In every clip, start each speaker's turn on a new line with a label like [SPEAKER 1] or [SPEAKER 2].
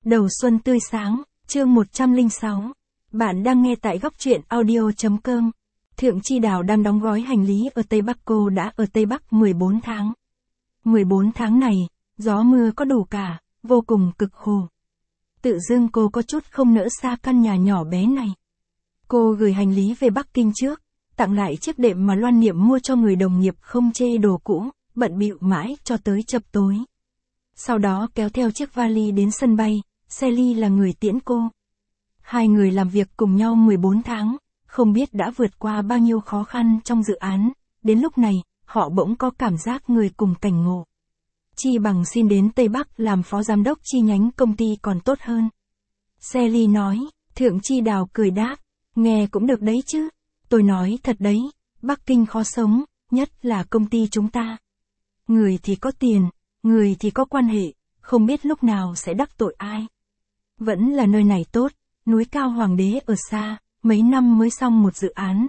[SPEAKER 1] Đầu xuân tươi sáng, chương 106. Bạn đang nghe tại góc truyện audio.com. Thượng Chi Đào đang đóng gói hành lý ở Tây Bắc. Cô đã ở Tây Bắc 14 tháng. 14 tháng này, gió mưa có đủ cả, vô cùng cực khổ. Tự dưng cô có chút không nỡ xa căn nhà nhỏ bé này. Cô gửi hành lý về Bắc Kinh trước, tặng lại chiếc đệm mà Loan Niệm mua cho người đồng nghiệp không chê đồ cũ, bận bịu mãi cho tới chập tối. Sau đó kéo theo chiếc vali đến sân bay, Sally là người tiễn cô. Hai người làm việc cùng nhau 14 tháng, không biết đã vượt qua bao nhiêu khó khăn trong dự án, đến lúc này, họ bỗng có cảm giác người cùng cảnh ngộ. Chi bằng xin đến Tây Bắc làm phó giám đốc chi nhánh công ty còn tốt hơn. Sally nói, Thượng Chi Đào cười đáp, nghe cũng được đấy chứ. Tôi nói thật đấy, Bắc Kinh khó sống, nhất là công ty chúng ta. Người thì có tiền, người thì có quan hệ, không biết lúc nào sẽ đắc tội ai. Vẫn là nơi này tốt, núi cao hoàng đế ở xa, mấy năm mới xong một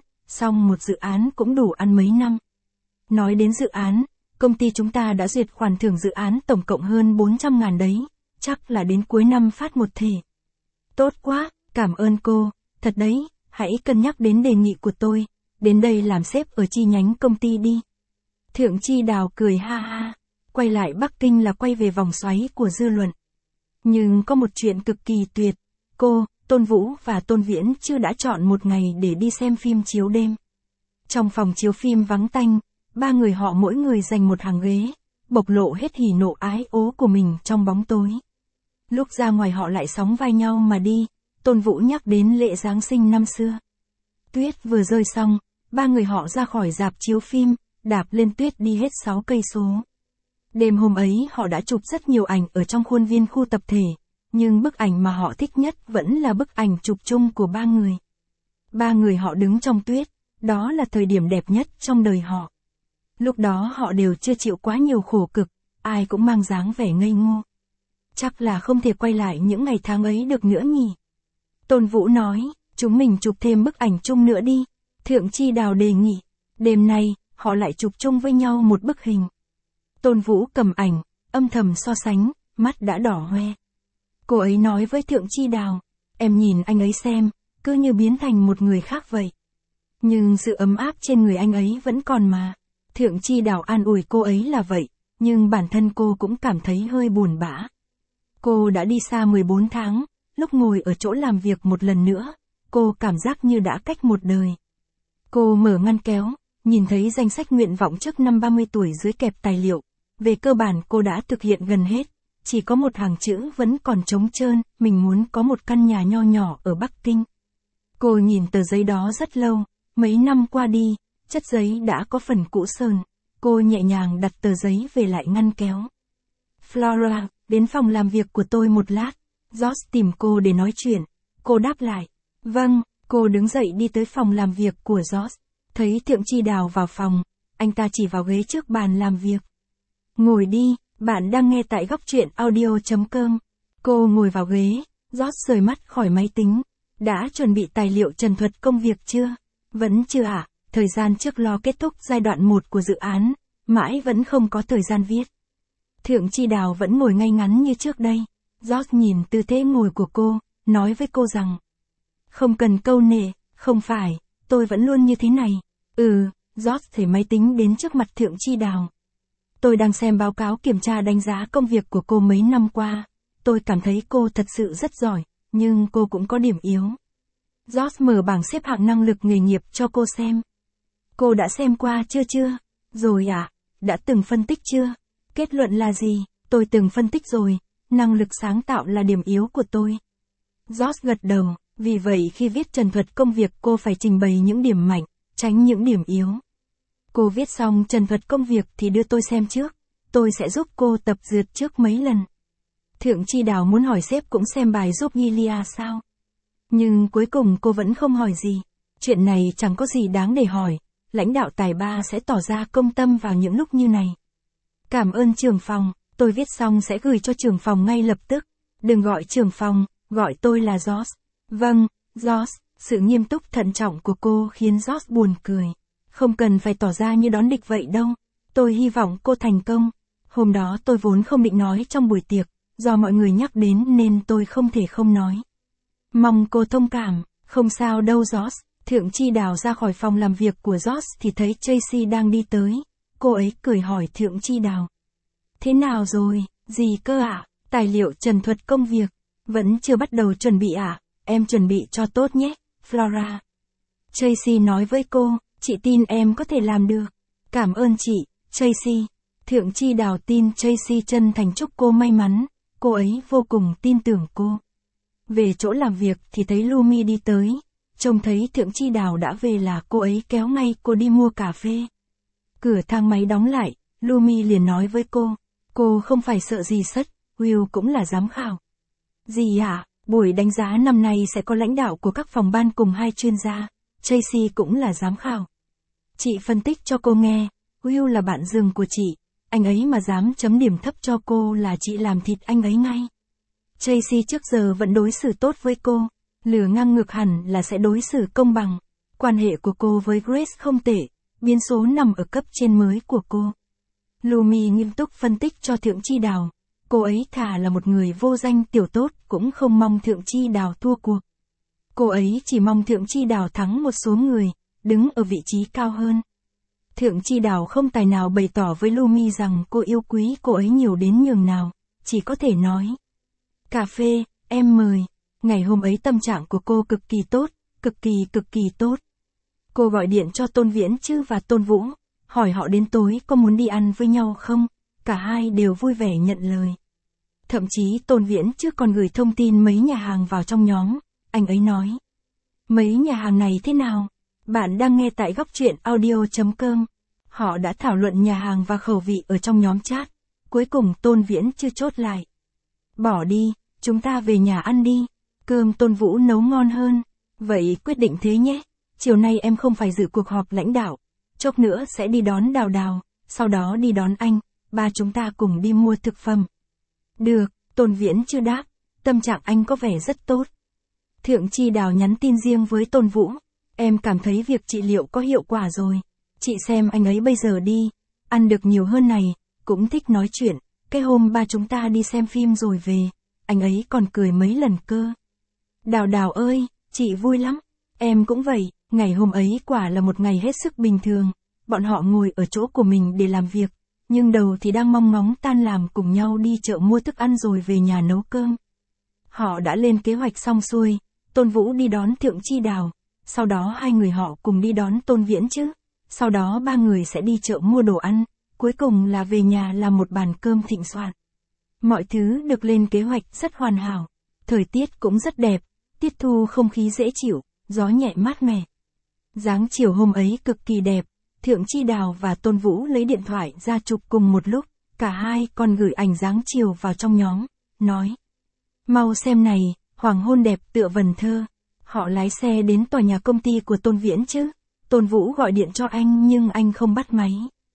[SPEAKER 1] dự án cũng đủ ăn mấy năm. Nói đến dự án, công ty chúng ta đã duyệt khoản thưởng dự án tổng cộng hơn 400.000 đấy, chắc là đến cuối năm phát một thể. Tốt quá, cảm ơn cô, thật đấy, hãy cân nhắc đến đề nghị của tôi, đến đây làm sếp ở chi nhánh công ty đi. Thượng Chi Đào cười ha ha, quay lại Bắc Kinh là quay về vòng xoáy của dư luận. Nhưng có một chuyện cực kỳ tuyệt, cô, Tôn Vũ và Tôn Viễn chưa đã chọn một ngày để đi xem phim chiếu đêm. Trong phòng chiếu phim vắng tanh, ba người họ mỗi người dành một hàng ghế, bộc lộ hết hỉ nộ ái ố của mình trong bóng tối. Lúc ra ngoài họ lại sóng vai nhau mà đi, Tôn Vũ nhắc đến lễ Giáng sinh năm xưa. Tuyết vừa rơi xong, ba người họ ra khỏi rạp chiếu phim, đạp lên tuyết đi hết 6 cây số. Đêm hôm ấy họ đã chụp rất nhiều ảnh ở trong khuôn viên khu tập thể, nhưng bức ảnh mà họ thích nhất vẫn là bức ảnh chụp chung của ba người. Ba người họ đứng trong tuyết, đó là thời điểm đẹp nhất trong đời họ. Lúc đó họ đều chưa chịu quá nhiều khổ cực, ai cũng mang dáng vẻ ngây ngô. Chắc là không thể quay lại những ngày tháng ấy được nữa nhỉ. Tôn Vũ nói, chúng mình chụp thêm bức ảnh chung nữa đi. Thượng Chi Đào đề nghị, đêm nay, họ lại chụp chung với nhau một bức hình. Tôn Vũ cầm ảnh, âm thầm so sánh, mắt đã đỏ hoe. Cô ấy nói với Thượng Chi Đào, em nhìn anh ấy xem, cứ như biến thành một người khác vậy. Nhưng sự ấm áp trên người anh ấy vẫn còn mà. Thượng Chi Đào an ủi cô ấy là vậy, nhưng bản thân cô cũng cảm thấy hơi buồn bã. Cô đã đi xa 14 tháng, lúc ngồi ở chỗ làm việc một lần nữa, cô cảm giác như đã cách một đời. Cô mở ngăn kéo, nhìn thấy danh sách nguyện vọng trước năm 30 tuổi dưới kẹp tài liệu. Về cơ bản cô đã thực hiện gần hết, chỉ có một hàng chữ vẫn còn trống trơn, mình muốn có một căn nhà nho nhỏ ở Bắc Kinh. Cô nhìn tờ giấy đó rất lâu, mấy năm qua đi, chất giấy đã có phần cũ sờn, cô nhẹ nhàng đặt tờ giấy về lại ngăn kéo. Flora, đến phòng làm việc của tôi một lát, George tìm cô để nói chuyện, cô đáp lại, vâng, cô đứng dậy đi tới phòng làm việc của George, thấy Thượng Chi Đào vào phòng, anh ta chỉ vào ghế trước bàn làm việc. Ngồi đi, bạn đang nghe tại góc truyện audio.com. Cô ngồi vào ghế, George rời mắt khỏi máy tính. Đã chuẩn bị tài liệu trần thuật công việc chưa? Vẫn chưa ạ, thời gian trước lo kết thúc giai đoạn 1 của dự án, mãi vẫn không có thời gian viết. Thượng Chi Đào vẫn ngồi ngay ngắn như trước đây. George nhìn tư thế ngồi của cô, nói với cô rằng, không cần câu nệ, không phải, tôi vẫn luôn như thế này. George thảy máy tính đến trước mặt Thượng Chi Đào. Tôi đang xem báo cáo kiểm tra đánh giá công việc của cô mấy năm qua. Tôi cảm thấy cô thật sự rất giỏi, nhưng cô cũng có điểm yếu. George mở bảng xếp hạng năng lực nghề nghiệp cho cô xem. Cô đã xem qua chưa? Rồi ạ, đã từng phân tích chưa? Kết luận là gì? Tôi từng phân tích rồi, năng lực sáng tạo là điểm yếu của tôi. George gật đầu, vì vậy khi viết trần thuật công việc cô phải trình bày những điểm mạnh, tránh những điểm yếu. Cô viết xong trần thuật công việc thì đưa tôi xem trước, tôi sẽ giúp cô tập dượt trước mấy lần. Thượng Chi Đào muốn hỏi sếp cũng xem bài giúp Gilia sao? Nhưng cuối cùng cô vẫn không hỏi gì. Chuyện này chẳng có gì đáng để hỏi, lãnh đạo tài ba sẽ tỏ ra công tâm vào những lúc như này. Cảm ơn trưởng phòng, tôi viết xong sẽ gửi cho trưởng phòng ngay lập tức. Đừng gọi trưởng phòng, gọi tôi là George. Vâng, George, sự nghiêm túc thận trọng của cô khiến George buồn cười. Không cần phải tỏ ra như đón địch vậy đâu. Tôi hy vọng cô thành công. Hôm đó tôi vốn không định nói trong buổi tiệc, Do mọi người nhắc đến nên tôi không thể không nói. Mong cô thông cảm, không sao đâu George. Thượng Chi Đào ra khỏi phòng làm việc của George thì thấy Tracy đang đi tới. Cô ấy cười hỏi Thượng Chi Đào. Thế nào rồi, gì cơ ạ? Tài liệu trần thuật công việc. Vẫn chưa bắt đầu chuẩn bị ạ? Em chuẩn bị cho tốt nhé, Flora. Tracy nói với cô, chị tin em có thể làm được. Cảm ơn chị, Tracy. Thượng Chi Đào tin Tracy chân thành chúc cô may mắn, cô ấy vô cùng tin tưởng cô. Về chỗ làm việc thì thấy Lumi đi tới, trông thấy Thượng Chi Đào đã về là cô ấy kéo ngay cô đi mua cà phê. Cửa thang máy đóng lại, Lumi liền nói với cô không phải sợ gì sất, Will cũng là giám khảo. Gì ạ? Buổi đánh giá năm nay sẽ có lãnh đạo của các phòng ban cùng 2 chuyên gia, Tracy cũng là giám khảo. Chị phân tích cho cô nghe, Will là bạn giường của chị, anh ấy mà dám chấm điểm thấp cho cô là chị làm thịt anh ấy ngay. Tracy trước giờ vẫn đối xử tốt với cô, lừa ngang ngược hẳn là sẽ đối xử công bằng. Quan hệ của cô với Grace không tệ, biến số nằm ở cấp trên mới của cô. Lumi nghiêm túc phân tích cho Thượng Chi Đào, cô ấy thà là một người vô danh tiểu tốt cũng không mong Thượng Chi Đào thua cuộc. Cô ấy chỉ mong Thượng Chi Đào thắng một số người, đứng ở vị trí cao hơn. Thượng Chi Đào không tài nào bày tỏ với Lumi rằng cô yêu quý cô ấy nhiều đến nhường nào, chỉ có thể nói. Cà phê, em mời. Ngày hôm ấy tâm trạng của cô cực kỳ tốt, cực kỳ tốt. Cô gọi điện cho Tôn Viễn Chư và Tôn Vũ, hỏi họ đến tối có muốn đi ăn với nhau không, cả hai đều vui vẻ nhận lời. Thậm chí Tôn Viễn Chư còn gửi thông tin mấy nhà hàng vào trong nhóm, anh ấy nói. Mấy nhà hàng này thế nào? Bạn đang nghe tại góc truyện audio.com. Họ đã thảo luận nhà hàng và khẩu vị ở trong nhóm chat. Cuối cùng Tôn Viễn Chư chốt lại. Bỏ đi, chúng ta về nhà ăn đi. Cơm Tôn Vũ nấu ngon hơn. Vậy quyết định thế nhé. Chiều nay em không phải dự cuộc họp lãnh đạo. Chốc nữa sẽ đi đón Đào Đào, sau đó đi đón anh. Ba chúng ta cùng đi mua thực phẩm. Được, Tôn Viễn Chư đáp. Tâm trạng anh có vẻ rất tốt. Thượng Chi Đào nhắn tin riêng với Tôn Vũ. Em cảm thấy việc trị liệu có hiệu quả rồi. Chị xem anh ấy bây giờ đi. Ăn được nhiều hơn này, cũng thích nói chuyện. Cái hôm ba chúng ta đi xem phim rồi về, anh ấy còn cười mấy lần cơ. Đào Đào ơi, chị vui lắm. Em cũng vậy, ngày hôm ấy quả là một ngày hết sức bình thường. Bọn họ ngồi ở chỗ của mình để làm việc, nhưng đầu thì đang mong ngóng tan làm cùng nhau đi chợ mua thức ăn rồi về nhà nấu cơm. Họ đã lên kế hoạch xong xuôi, Tôn Vũ đi đón Thượng Chi Đào, sau đó hai người họ cùng đi đón Tôn Viễn Chư, sau đó ba người sẽ đi chợ mua đồ ăn, cuối cùng là về nhà làm một bàn cơm thịnh soạn. Mọi thứ được lên kế hoạch rất hoàn hảo, thời tiết cũng rất đẹp, tiết thu không khí dễ chịu, gió nhẹ mát mẻ. Dáng chiều hôm ấy cực kỳ đẹp, Thượng Chi Đào và Tôn Vũ lấy điện thoại ra chụp cùng một lúc, cả hai còn gửi ảnh dáng chiều vào trong nhóm, nói. Mau xem này, hoàng hôn đẹp tựa vần thơ. Họ lái xe đến tòa nhà công ty của Tôn Viễn Chư. Tôn Vũ gọi điện cho anh nhưng anh không bắt máy.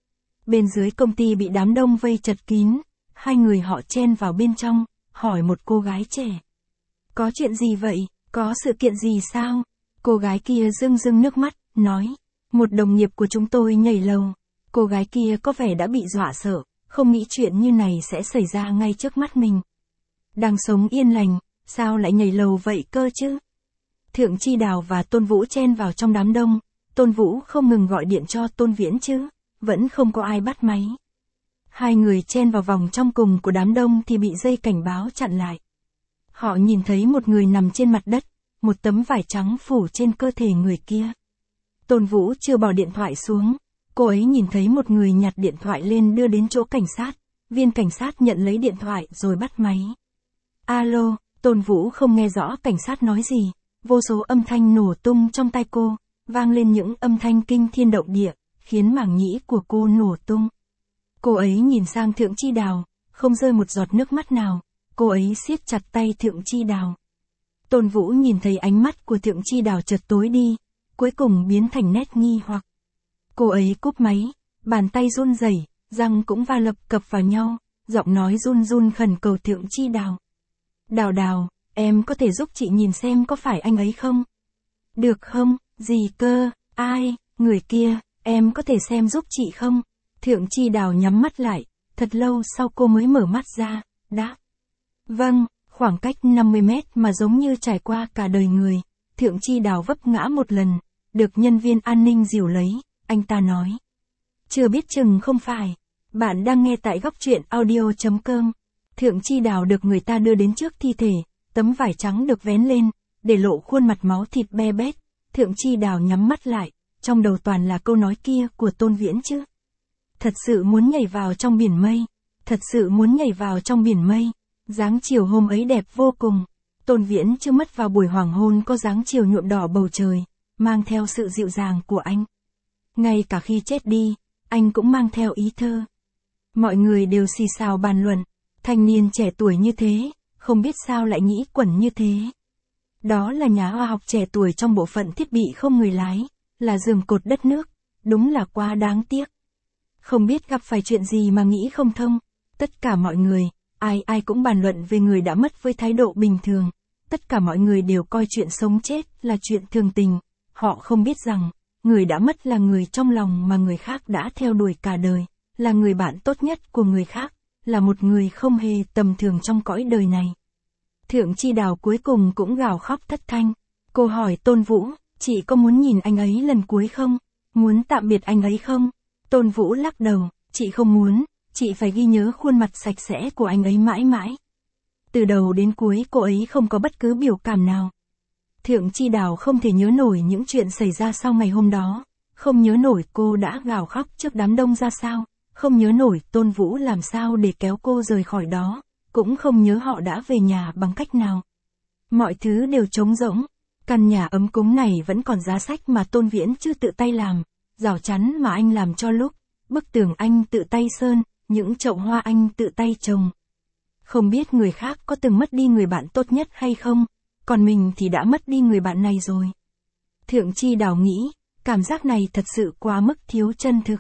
[SPEAKER 1] Bên dưới công ty bị đám đông vây chật kín, hai người họ chen vào bên trong, hỏi một cô gái trẻ. Có chuyện gì vậy, có sự kiện gì sao? Cô gái kia rưng rưng nước mắt, nói. Một đồng nghiệp của chúng tôi nhảy lầu. Cô gái kia có vẻ đã bị dọa sợ, không nghĩ chuyện như này sẽ xảy ra ngay trước mắt mình. Đang sống yên lành, sao lại nhảy lầu vậy cơ chứ? Thượng Chi Đào và Tôn Vũ chen vào trong đám đông, Tôn Vũ không ngừng gọi điện cho Tôn Viễn Chư, vẫn không có ai bắt máy. Hai người chen vào vòng trong cùng của đám đông thì bị dây cảnh báo chặn lại. Họ nhìn thấy một người nằm trên mặt đất, một tấm vải trắng phủ trên cơ thể người kia. Tôn Vũ chưa bỏ điện thoại xuống, cô ấy nhìn thấy một người nhặt điện thoại lên đưa đến chỗ cảnh sát, viên cảnh sát nhận lấy điện thoại rồi bắt máy. Alo, Tôn Vũ không nghe rõ cảnh sát nói gì, vô số âm thanh nổ tung trong tai cô, vang lên những âm thanh kinh thiên động địa, khiến màng nhĩ của cô nổ tung. Cô ấy nhìn sang Thượng Chi Đào, không rơi một giọt nước mắt nào, cô ấy siết chặt tay Thượng Chi Đào. Tôn Vũ nhìn thấy ánh mắt của Thượng Chi Đào chợt tối đi, cuối cùng biến thành nét nghi hoặc. Cô ấy cúp máy, bàn tay run rẩy, răng cũng va lập cập vào nhau, giọng nói run run khẩn cầu Thượng Chi Đào. Đào Đào, em có thể giúp chị nhìn xem có phải anh ấy không? Được không, gì cơ, ai, người kia, em có thể xem giúp chị không? Thượng Chi Đào nhắm mắt lại, thật lâu sau cô mới mở mắt ra, đáp. Vâng, khoảng cách 50 mét mà giống như trải qua cả đời người. Thượng Chi Đào vấp ngã một lần, được nhân viên an ninh dìu lấy, anh ta nói. Chưa biết chừng không phải. Bạn đang nghe tại góc truyện audio.com. Thượng Chi Đào được người ta đưa đến trước thi thể, tấm vải trắng được vén lên, để lộ khuôn mặt máu thịt be bét. Thượng Chi Đào nhắm mắt lại, trong đầu toàn là câu nói kia của Tôn Viễn chứ. Thật sự muốn nhảy vào trong biển mây. Thật sự muốn nhảy vào trong biển mây. Dáng chiều hôm ấy đẹp vô cùng. Tôn Viễn chưa mất vào buổi hoàng hôn có dáng chiều nhuộm đỏ bầu trời, mang theo sự dịu dàng của anh. Ngay cả khi chết đi, anh cũng mang theo ý thơ. Mọi người đều xì xào bàn luận, thanh niên trẻ tuổi như thế, không biết sao lại nghĩ quẩn như thế. Đó là nhà khoa học trẻ tuổi trong bộ phận thiết bị không người lái, là giường cột đất nước, đúng là quá đáng tiếc. Không biết gặp phải chuyện gì mà nghĩ không thông, tất cả mọi người, ai cũng bàn luận về người đã mất với thái độ bình thường. Tất cả mọi người đều coi chuyện sống chết là chuyện thường tình, họ không biết rằng, người đã mất là người trong lòng mà người khác đã theo đuổi cả đời, là người bạn tốt nhất của người khác, là một người không hề tầm thường trong cõi đời này. Thượng Chi Đào cuối cùng cũng gào khóc thất thanh. Cô hỏi Tôn Vũ, chị có muốn nhìn anh ấy lần cuối không? Muốn tạm biệt anh ấy không? Tôn Vũ lắc đầu, chị không muốn, chị phải ghi nhớ khuôn mặt sạch sẽ của anh ấy mãi mãi. Từ đầu đến cuối cô ấy không có bất cứ biểu cảm nào. Thượng Chi Đào không thể nhớ nổi những chuyện xảy ra sau ngày hôm đó, không nhớ nổi cô đã gào khóc trước đám đông ra sao, không nhớ nổi Tôn Vũ làm sao để kéo cô rời khỏi đó, cũng không nhớ họ đã về nhà bằng cách nào. Mọi thứ đều trống rỗng, căn nhà ấm cúng này vẫn còn giá sách mà Tôn Viễn chưa tự tay làm, rào chắn mà anh làm cho lúc, bức tường anh tự tay sơn, những chậu hoa anh tự tay trồng. Không biết người khác có từng mất đi người bạn tốt nhất hay không, còn mình thì đã mất đi người bạn này rồi. Thượng Chi Đào nghĩ, cảm giác này thật sự quá mức thiếu chân thực.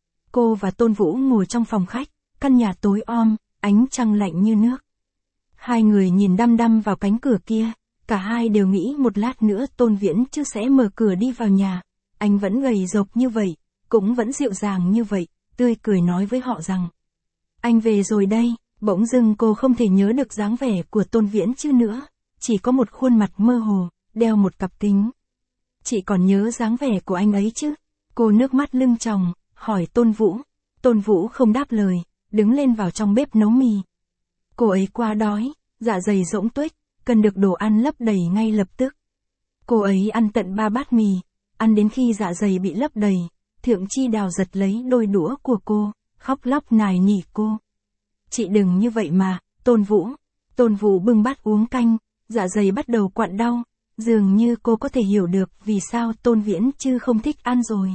[SPEAKER 1] Cô và Tôn Vũ ngồi trong phòng khách, căn nhà tối om, ánh trăng lạnh như nước. Hai người nhìn đăm đăm vào cánh cửa kia, cả hai đều nghĩ một lát nữa Tôn Viễn chưa sẽ mở cửa đi vào nhà. Anh vẫn gầy rộc như vậy, cũng vẫn dịu dàng như vậy, tươi cười nói với họ rằng. Anh về rồi đây. Bỗng dưng cô không thể nhớ được dáng vẻ của Tôn Viễn chứ nữa, chỉ có một khuôn mặt mơ hồ, đeo một cặp kính. Chị còn nhớ dáng vẻ của anh ấy chứ? Cô nước mắt lưng tròng, hỏi Tôn Vũ. Tôn Vũ không đáp lời, đứng lên vào trong bếp nấu mì. Cô ấy quá đói, dạ dày rỗng tuếch, cần được đồ ăn lấp đầy ngay lập tức. Cô ấy ăn tận 3 bát mì, ăn đến khi dạ dày bị lấp đầy, Thượng Chi Đào giật lấy đôi đũa của cô, khóc lóc nài nỉ cô. Chị đừng như vậy mà, Tôn Vũ. Tôn Vũ bưng bát uống canh, dạ dày bắt đầu quặn đau, dường như cô có thể hiểu được vì sao Tôn Viễn chứ không thích ăn rồi.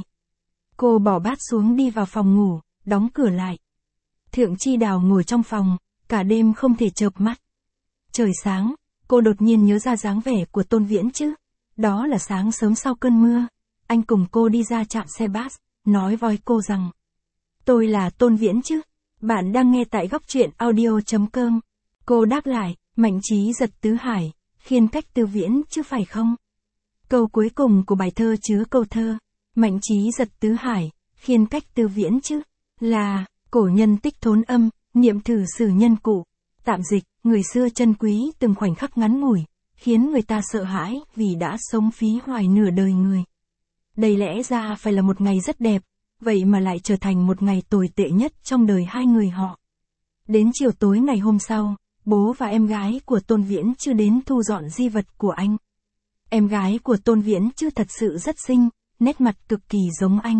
[SPEAKER 1] Cô bỏ bát xuống đi vào phòng ngủ, đóng cửa lại. Thượng Chi Đào ngồi trong phòng, cả đêm không thể chợp mắt. Trời sáng, cô đột nhiên nhớ ra dáng vẻ của Tôn Viễn chứ. Đó là sáng sớm sau cơn mưa, anh cùng cô đi ra trạm xe bus, nói với cô rằng. Tôi là Tôn Viễn chứ. Bạn đang nghe tại góc truyện audio.com. Cô đáp lại, Mạnh Trí giật tứ hải, khiên cách tư viễn chứ phải không? Câu cuối cùng của bài thơ chứa câu thơ, Mạnh Trí giật tứ hải, khiên cách tư viễn chứ, là, cổ nhân tích thốn âm, niệm thử sử nhân cụ. Tạm dịch, người xưa trân quý từng khoảnh khắc ngắn ngủi, khiến người ta sợ hãi vì đã sống phí hoài nửa đời người. Đây lẽ ra phải là một ngày rất đẹp, vậy mà lại trở thành một ngày tồi tệ nhất trong đời hai người họ. Đến chiều tối ngày hôm sau, bố và em gái của Tôn Viễn chưa đến thu dọn di vật của anh. Em gái của Tôn Viễn chưa thật sự rất xinh, nét mặt cực kỳ giống anh.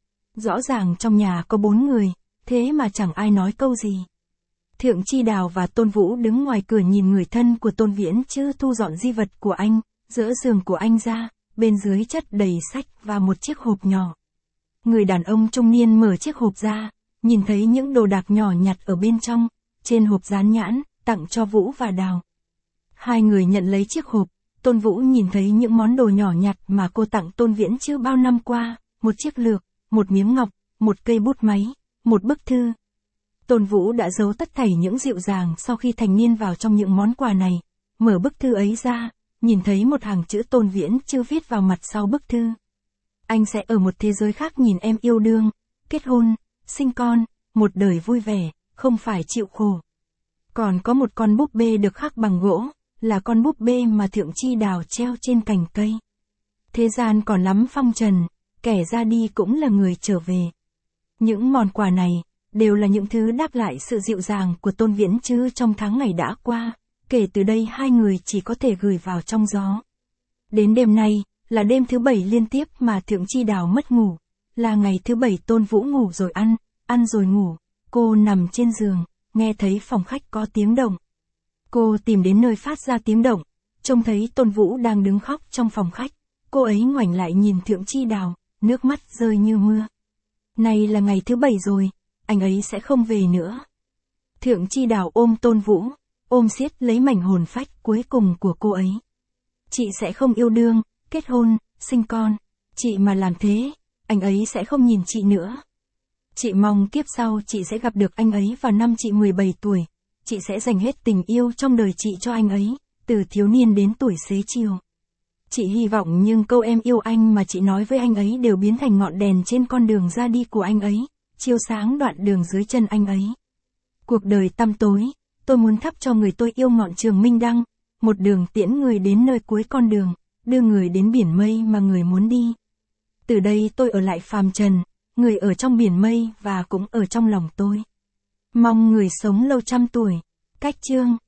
[SPEAKER 1] Rõ ràng trong nhà có 4 người, thế mà chẳng ai nói câu gì. Thượng Chi Đào và Tôn Vũ đứng ngoài cửa nhìn người thân của Tôn Viễn chưa thu dọn di vật của anh, dỡ giường của anh ra, bên dưới chất đầy sách và một chiếc hộp nhỏ. Người đàn ông trung niên mở chiếc hộp ra, nhìn thấy những đồ đạc nhỏ nhặt ở bên trong, trên hộp dán nhãn, tặng cho Vũ và Đào. Hai người nhận lấy chiếc hộp, Tôn Vũ nhìn thấy những món đồ nhỏ nhặt mà cô tặng Tôn Viễn chưa bao năm qua, một chiếc lược, một miếng ngọc, một cây bút máy, một bức thư. Tôn Vũ đã giấu tất thảy những dịu dàng sau khi thành niên vào trong những món quà này, mở bức thư ấy ra, nhìn thấy một hàng chữ Tôn Viễn chưa viết vào mặt sau bức thư. Anh sẽ ở một thế giới khác nhìn em yêu đương, kết hôn, sinh con, một đời vui vẻ, không phải chịu khổ. Còn có một con búp bê được khắc bằng gỗ, là con búp bê mà Thượng Chi Đào treo trên cành cây. Thế gian còn lắm phong trần, kẻ ra đi cũng là người trở về. Những món quà này, đều là những thứ đáp lại sự dịu dàng của Tôn Viễn Chư trong tháng ngày đã qua, kể từ đây hai người chỉ có thể gửi vào trong gió. Đến đêm nay, là đêm thứ 7 liên tiếp mà Thượng Chi Đào mất ngủ, là ngày thứ 7 Tôn Vũ ngủ rồi ăn rồi ngủ, cô nằm trên giường, nghe thấy phòng khách có tiếng động. Cô tìm đến nơi phát ra tiếng động, trông thấy Tôn Vũ đang đứng khóc trong phòng khách, cô ấy ngoảnh lại nhìn Thượng Chi Đào, nước mắt rơi như mưa. Này là ngày thứ 7 rồi, anh ấy sẽ không về nữa. Thượng Chi Đào ôm Tôn Vũ, ôm siết lấy mảnh hồn phách cuối cùng của cô ấy. Chị sẽ không yêu đương, kết hôn, sinh con. Chị mà làm thế, anh ấy sẽ không nhìn chị nữa. Chị mong kiếp sau chị sẽ gặp được anh ấy vào năm chị 17 tuổi. Chị sẽ dành hết tình yêu trong đời chị cho anh ấy, từ thiếu niên đến tuổi xế chiều. Chị hy vọng nhưng câu em yêu anh mà chị nói với anh ấy đều biến thành ngọn đèn trên con đường ra đi của anh ấy, chiếu sáng đoạn đường dưới chân anh ấy. Cuộc đời tăm tối, tôi muốn thắp cho người tôi yêu ngọn trường minh đăng, một đường tiễn người đến nơi cuối con đường, đưa người đến biển mây mà người muốn đi. Từ đây tôi ở lại phàm trần, người ở trong biển mây và cũng ở trong lòng tôi. Mong người sống lâu trăm tuổi. Cách chương